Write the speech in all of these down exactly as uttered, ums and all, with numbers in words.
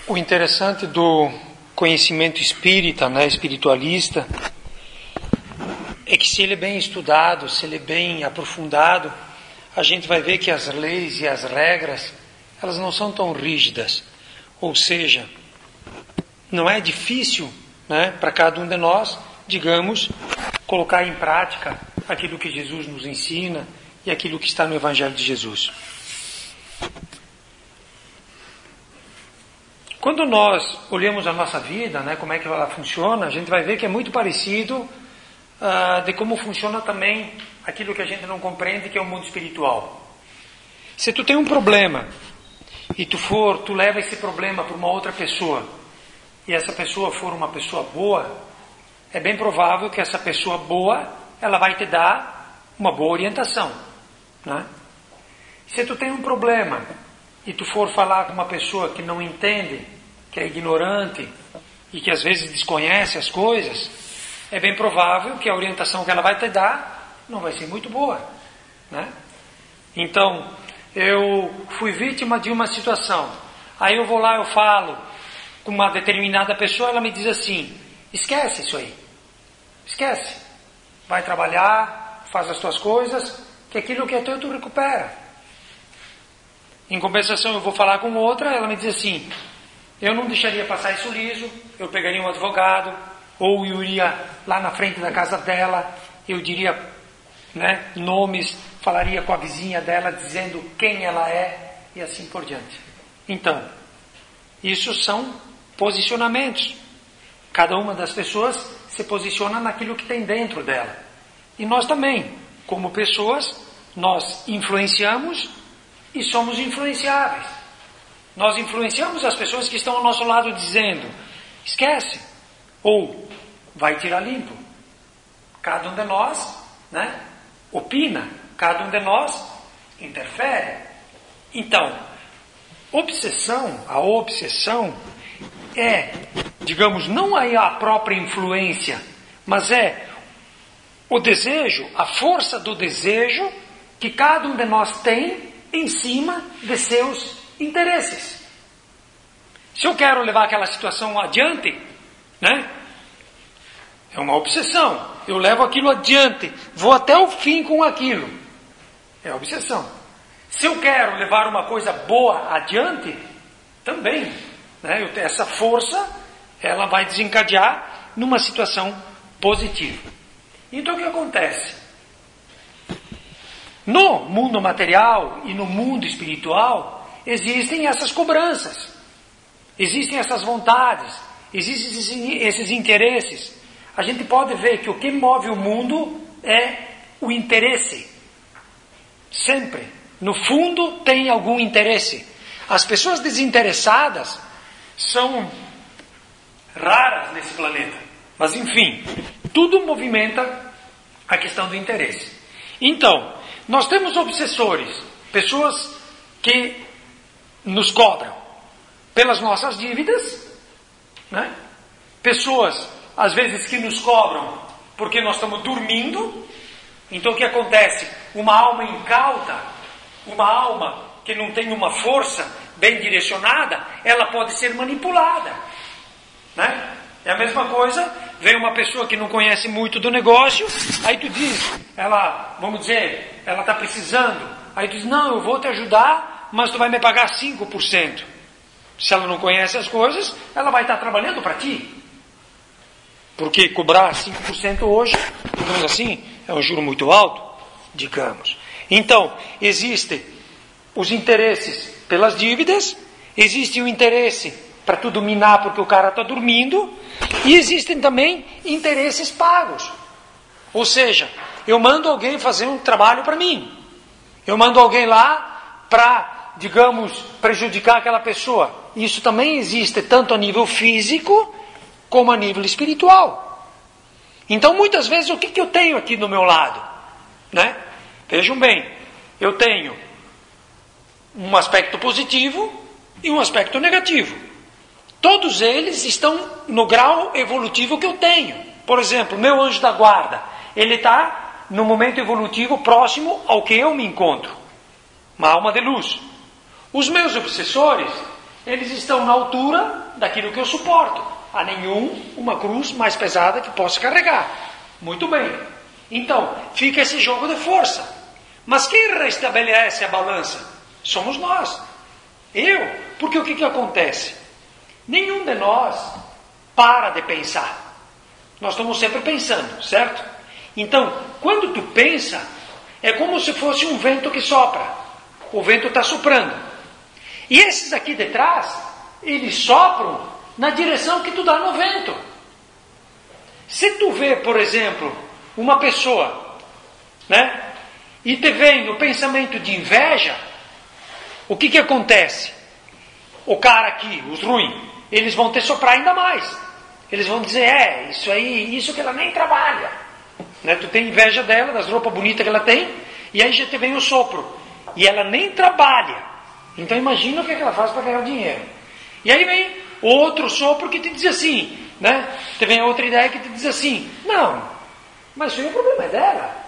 O interessante do conhecimento espírita, né, espiritualista, é que se ele é bem estudado, se ele é bem aprofundado, a gente vai ver que as leis e as regras, elas não são tão rígidas. Ou seja, não é difícil, né, para cada um de nós, digamos, colocar em prática aquilo que Jesus nos ensina e aquilo que está no Evangelho de Jesus. Quando nós olhamos a nossa vida, né, como é que ela funciona, a gente vai ver que é muito parecido uh, de como funciona também aquilo que a gente não compreende, que é o mundo espiritual. Se tu tem um problema e tu for, tu leva esse problema para uma outra pessoa e essa pessoa for uma pessoa boa, é bem provável que essa pessoa boa, ela vai te dar uma boa orientação, né? Se tu tem um problema e tu for falar com uma pessoa que não entende, que é ignorante e que às vezes desconhece as coisas, é bem provável que a orientação que ela vai te dar não vai ser muito boa, né? Então, eu fui vítima de uma situação, aí eu vou lá, eu falo com uma determinada pessoa, ela me diz assim: esquece isso aí, esquece, vai trabalhar, faz as tuas coisas, que aquilo que é teu tu recupera. Em compensação, eu vou falar com outra, ela me diz assim: eu não deixaria passar isso liso, eu pegaria um advogado, ou eu iria lá na frente da casa dela, eu diria, né, nomes, falaria com a vizinha dela, dizendo quem ela é, e assim por diante. Então, isso são posicionamentos. Cada uma das pessoas se posiciona naquilo que tem dentro dela. E nós também, como pessoas, nós influenciamos e somos influenciáveis. Nós influenciamos as pessoas que estão ao nosso lado dizendo: esquece, ou vai tirar limpo. Cada um de nós, né, opina, cada um de nós interfere. Então, obsessão, a obsessão é, digamos, não é a própria influência, mas é o desejo, a força do desejo que cada um de nós tem em cima de seus interesses. Se eu quero levar aquela situação adiante, né, é uma obsessão. Eu levo aquilo adiante, vou até o fim com aquilo. É obsessão. Se eu quero levar uma coisa boa adiante, também, né, eu, essa força, ela vai desencadear numa situação positiva. Então o que acontece? No mundo material e no mundo espiritual, existem essas cobranças, existem essas vontades, existem esses interesses. A gente pode ver que o que move o mundo é o interesse. Sempre, no fundo, tem algum interesse. As pessoas desinteressadas são raras nesse planeta. Mas, enfim, tudo movimenta a questão do interesse. Então, nós temos obsessores, pessoas que nos cobram pelas nossas dívidas, né? Pessoas, às vezes, que nos cobram porque nós estamos dormindo. Então, o que acontece? Uma alma incauta, uma alma que não tem uma força bem direcionada, ela pode ser manipulada, né? É a mesma coisa, vem uma pessoa que não conhece muito do negócio, aí tu diz, ela, vamos dizer, ela está precisando, aí tu diz, não, eu vou te ajudar, mas tu vai me pagar cinco por cento. Se ela não conhece as coisas, ela vai estar trabalhando para ti. Porque cobrar cinco por cento hoje, digamos assim, é um juro muito alto, digamos. Então, existem os interesses pelas dívidas, existe o interesse para tu dominar porque o cara está dormindo, e existem também interesses pagos. Ou seja, eu mando alguém fazer um trabalho para mim. Eu mando alguém lá para, digamos, prejudicar aquela pessoa. Isso também existe tanto a nível físico como a nível espiritual. Então, muitas vezes, o que, que eu tenho aqui do meu lado? Né? Vejam bem, eu tenho um aspecto positivo e um aspecto negativo. Todos eles estão no grau evolutivo que eu tenho. Por exemplo, meu anjo da guarda, ele está no momento evolutivo próximo ao que eu me encontro. Uma alma de luz. Os meus obsessores, eles estão na altura daquilo que eu suporto. Há nenhum, uma cruz mais pesada que possa carregar. Muito bem. Então, fica esse jogo de força. Mas quem restabelece a balança? Somos nós. Eu. Porque o que, que acontece? Nenhum de nós para de pensar. Nós estamos sempre pensando, certo? Então, quando tu pensa, é como se fosse um vento que sopra. O vento está soprando. E esses aqui de trás, eles sopram na direção que tu dá no vento. Se tu vê, por exemplo, uma pessoa, né? E te vem no pensamento de inveja, o que que acontece? O cara aqui, os ruins, eles vão te soprar ainda mais. Eles vão dizer, é, isso aí, isso que ela nem trabalha. Né? Tu tem inveja dela, das roupas bonitas que ela tem, e aí já te vem o sopro. E ela nem trabalha. Então imagina o que ela faz para ganhar dinheiro. E aí vem outro sopro que te diz assim, né? Te vem outra ideia que te diz assim, não, mas isso aí o problema é dela.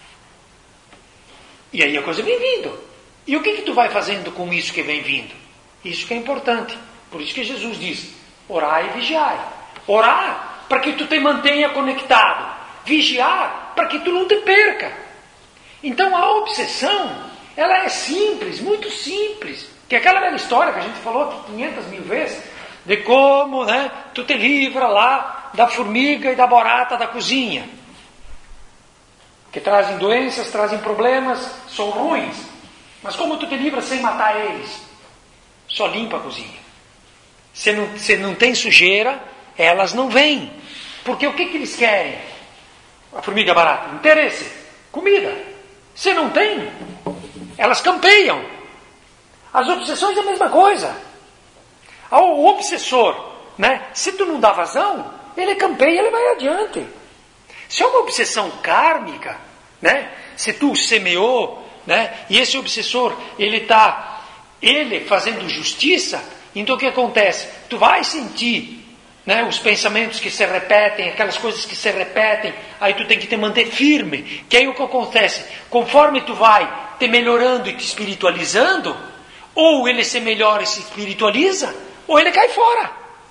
E aí a coisa vem vindo. E o que que tu vai fazendo com isso que vem vindo? Isso que é importante. Por isso que Jesus diz, orai e vigiai. Orar para que tu te mantenha conectado. Vigiar para que tu não te perca. Então a obsessão, ela é simples, muito simples. Que é aquela velha história que a gente falou aqui quinhentas mil vezes, de como, né, tu te livra lá da formiga e da barata da cozinha. Que trazem doenças, trazem problemas, são ruins. Mas como tu te livra sem matar eles? Só limpa a cozinha. Se não, se não tem sujeira, elas não vêm. Porque o que, que eles querem? A formiga barata, interesse, comida. Se não tem, elas campeiam. As obsessões é a mesma coisa. O obsessor, né, se tu não dá vazão, ele campeia, ele vai adiante. Se é uma obsessão kármica, né, se tu semeou, né, e esse obsessor, ele está, ele fazendo justiça, então o que acontece? Tu vai sentir, né, os pensamentos que se repetem, aquelas coisas que se repetem, aí tu tem que te manter firme, que aí o que acontece? Conforme tu vai te melhorando e te espiritualizando, ou ele se melhora e se espiritualiza, ou ele cai fora.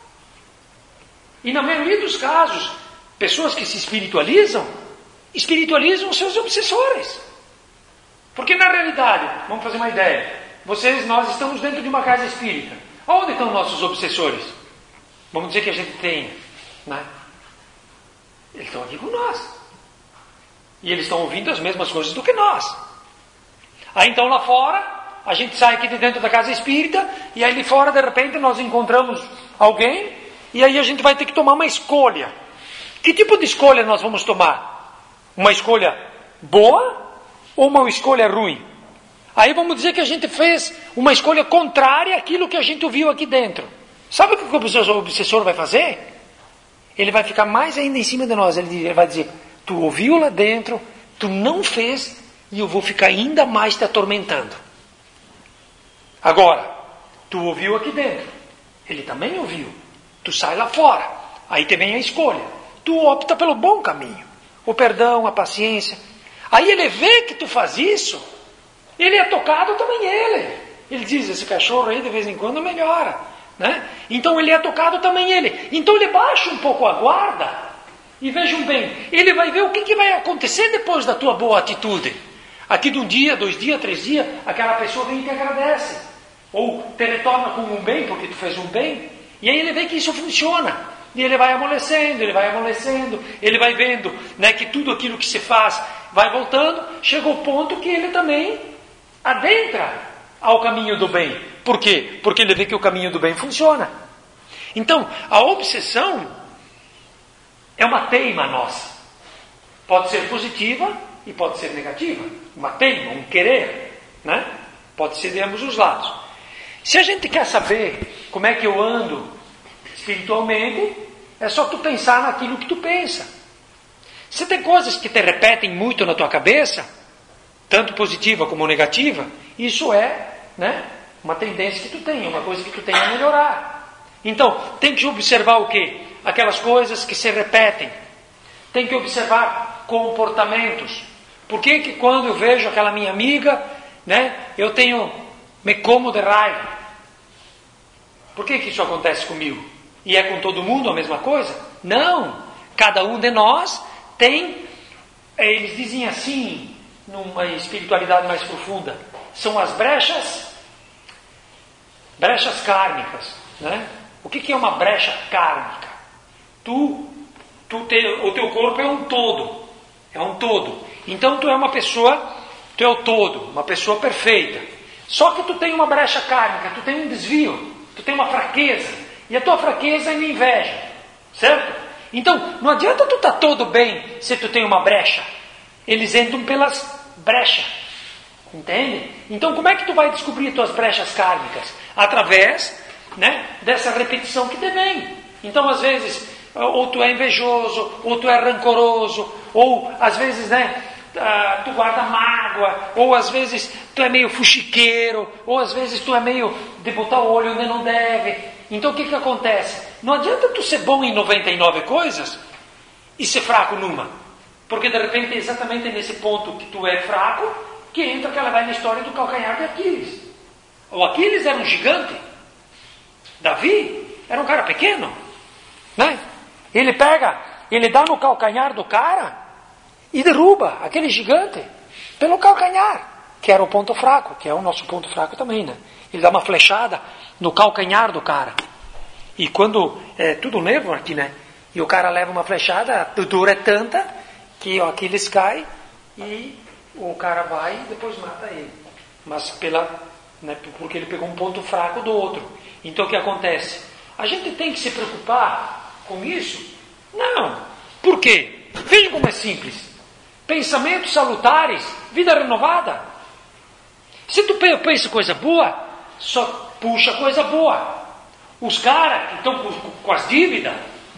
E na maioria dos casos, pessoas que se espiritualizam, espiritualizam os seus obsessores. Porque na realidade, vamos fazer uma ideia, vocês, nós estamos dentro de uma casa espírita. Onde estão nossos obsessores? Vamos dizer que a gente tem, né? Eles estão aqui com nós. E eles estão ouvindo as mesmas coisas do que nós. Aí então lá fora, a gente sai aqui de dentro da casa espírita, e aí ali fora, de repente, nós encontramos alguém, e aí a gente vai ter que tomar uma escolha. Que tipo de escolha nós vamos tomar? Uma escolha boa ou uma escolha ruim? Aí vamos dizer que a gente fez uma escolha contrária àquilo que a gente ouviu aqui dentro. Sabe o que o obsessor vai fazer? Ele vai ficar mais ainda em cima de nós. Ele vai dizer, tu ouviu lá dentro, tu não fez, e eu vou ficar ainda mais te atormentando. Agora, tu ouviu aqui dentro, ele também ouviu, tu sai lá fora, aí te vem a escolha, tu opta pelo bom caminho, o perdão, a paciência. Aí ele vê que tu faz isso, ele é tocado também ele. Ele diz, esse cachorro aí de vez em quando melhora, né? Então ele é tocado também ele. Então ele baixa um pouco a guarda, e vejam bem, ele vai ver o que, que vai acontecer depois da tua boa atitude. Aqui de um dia, dois dias, três dias, aquela pessoa vem e te agradece. Ou te retorna com um bem, porque tu fez um bem. E aí ele vê que isso funciona. E ele vai amolecendo, ele vai amolecendo. Ele vai vendo, né, que tudo aquilo que se faz vai voltando. Chega ao ponto que ele também adentra ao caminho do bem. Por quê? Porque ele vê que o caminho do bem funciona. Então, a obsessão é uma teima nossa. Pode ser positiva e pode ser negativa. Uma teima, um querer, né? Pode ser de ambos os lados. Se a gente quer saber como é que eu ando espiritualmente, é só tu pensar naquilo que tu pensa. Se tem coisas que te repetem muito na tua cabeça, tanto positiva como negativa, isso é, né, uma tendência que tu tem, uma coisa que tu tem a melhorar. Então, tem que observar o quê? Aquelas coisas que se repetem. Tem que observar comportamentos. Por que que quando eu vejo aquela minha amiga, né, eu tenho, me como de raiva? por que que isso acontece comigo? E é com todo mundo a mesma coisa? Não! Cada um de nós tem, eles dizem assim, numa espiritualidade mais profunda, são as brechas, brechas kármicas, né? O que que é uma brecha kármica? Tu, tu te, o teu corpo é um todo, é um todo. Então tu é uma pessoa, tu é o todo, uma pessoa perfeita. Só que tu tem uma brecha kármica, tu tem um desvio, tu tem uma fraqueza. E a tua fraqueza é a inveja, certo? Então, não adianta tu estar tá todo bem se tu tem uma brecha. Eles entram pelas brechas, entende? Então, como é que tu vai descobrir tuas brechas kármicas? Através, né, dessa repetição que te vem. Então, às vezes, ou tu é invejoso, ou tu é rancoroso, ou às vezes, né, tu guarda mágoa, ou às vezes tu é meio fuxiqueiro, ou às vezes tu é meio de botar o olho onde não deve. Então o que que acontece? Não adianta tu ser bom em noventa e nove coisas e ser fraco numa. Porque de repente é exatamente nesse ponto que tu é fraco que entra aquela velha história do calcanhar de Aquiles. O Aquiles era um gigante. Davi era um cara pequeno, né? Ele pega, ele dá no calcanhar do cara e derruba aquele gigante pelo calcanhar, que era o ponto fraco, que é o nosso ponto fraco também, né? Ele dá uma flechada no calcanhar do cara. E quando, é tudo nervo aqui, né? E o cara leva uma flechada, a dor é tanta que ó, Aquiles cai e o cara vai e depois mata ele. Mas pela, né, porque ele pegou um ponto fraco do outro. Então o que acontece? A gente tem que se preocupar com isso? Não. Por quê? Veja como é simples. Pensamentos salutares, vida renovada. Se tu pensa coisa boa, só puxa coisa boa. Os caras que estão com, com as dívidas,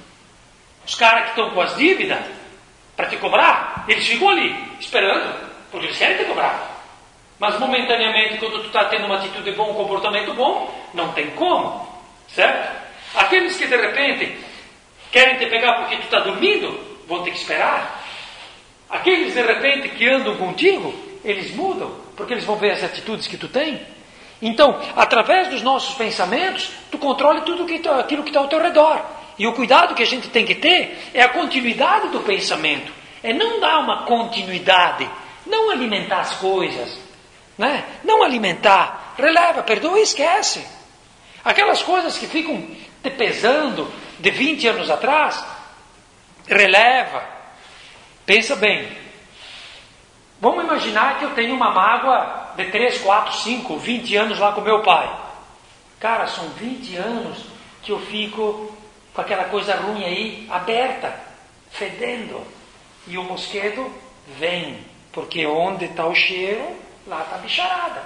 os caras que estão com as dívidas para te cobrar, eles ficam ali, esperando, porque eles querem te cobrar. Mas momentaneamente, quando tu está tendo uma atitude boa, um comportamento bom, não tem como, certo? Aqueles que de repente querem te pegar porque tu está dormindo, vão ter que esperar. Aqueles de repente que andam contigo, eles mudam, porque eles vão ver as atitudes que tu tem. Então, através dos nossos pensamentos, tu controla tudo aquilo que está ao teu redor. E o cuidado que a gente tem que ter é a continuidade do pensamento. É não dar uma continuidade, não alimentar as coisas, né? Não alimentar, releva, perdoa e esquece. Aquelas coisas que ficam te pesando de vinte anos atrás, releva. Pensa bem. Vamos imaginar que eu tenho uma mágoa de três, quatro, cinco, vinte anos lá com meu pai. Cara, são vinte anos que eu fico com aquela coisa ruim aí, aberta, fedendo. E o mosquito vem, porque onde está o cheiro, lá está a bicharada.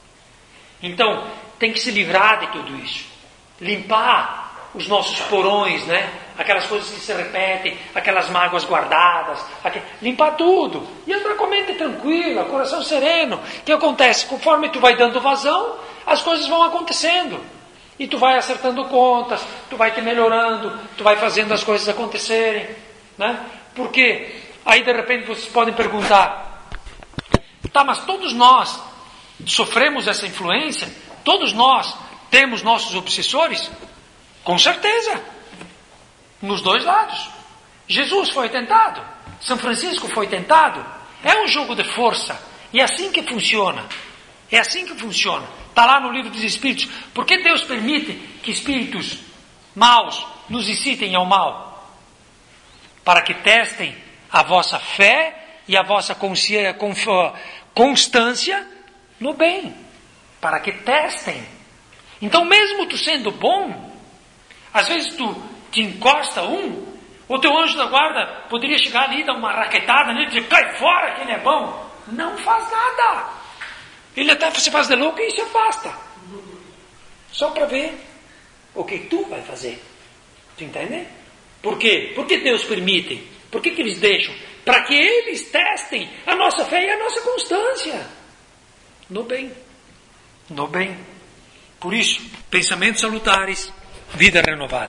Então, tem que se livrar de tudo isso. Limpar os nossos porões, né? Aquelas coisas que se repetem, aquelas mágoas guardadas, aqu... limpar tudo. E entrar com a mente tranquila, coração sereno. O que acontece? Conforme tu vai dando vazão, as coisas vão acontecendo. E tu vai acertando contas, tu vai te melhorando, tu vai fazendo as coisas acontecerem, né? Porque aí de repente vocês podem perguntar, tá, mas todos nós sofremos essa influência? Todos nós temos nossos obsessores? Com certeza. Nos dois lados. Jesus foi tentado. São Francisco foi tentado. É um jogo de força. E é assim que funciona. É assim que funciona. Está lá no livro dos Espíritos. Por que Deus permite que espíritos maus nos incitem ao mal? Para que testem a vossa fé e a vossa consciência, constância no bem. Para que testem. Então mesmo tu sendo bom, às vezes tu te encosta um, o teu anjo da guarda poderia chegar ali, dar uma raquetada nele e dizer, cai fora que ele é bom. Não faz nada. Ele até se faz de louco e se afasta. Só para ver o que tu vai fazer. Tu entende? Por quê? Por que Deus permite? Por que que eles deixam? Para que eles testem a nossa fé e a nossa constância. No bem. No bem. Por isso, pensamentos salutares, vida renovada.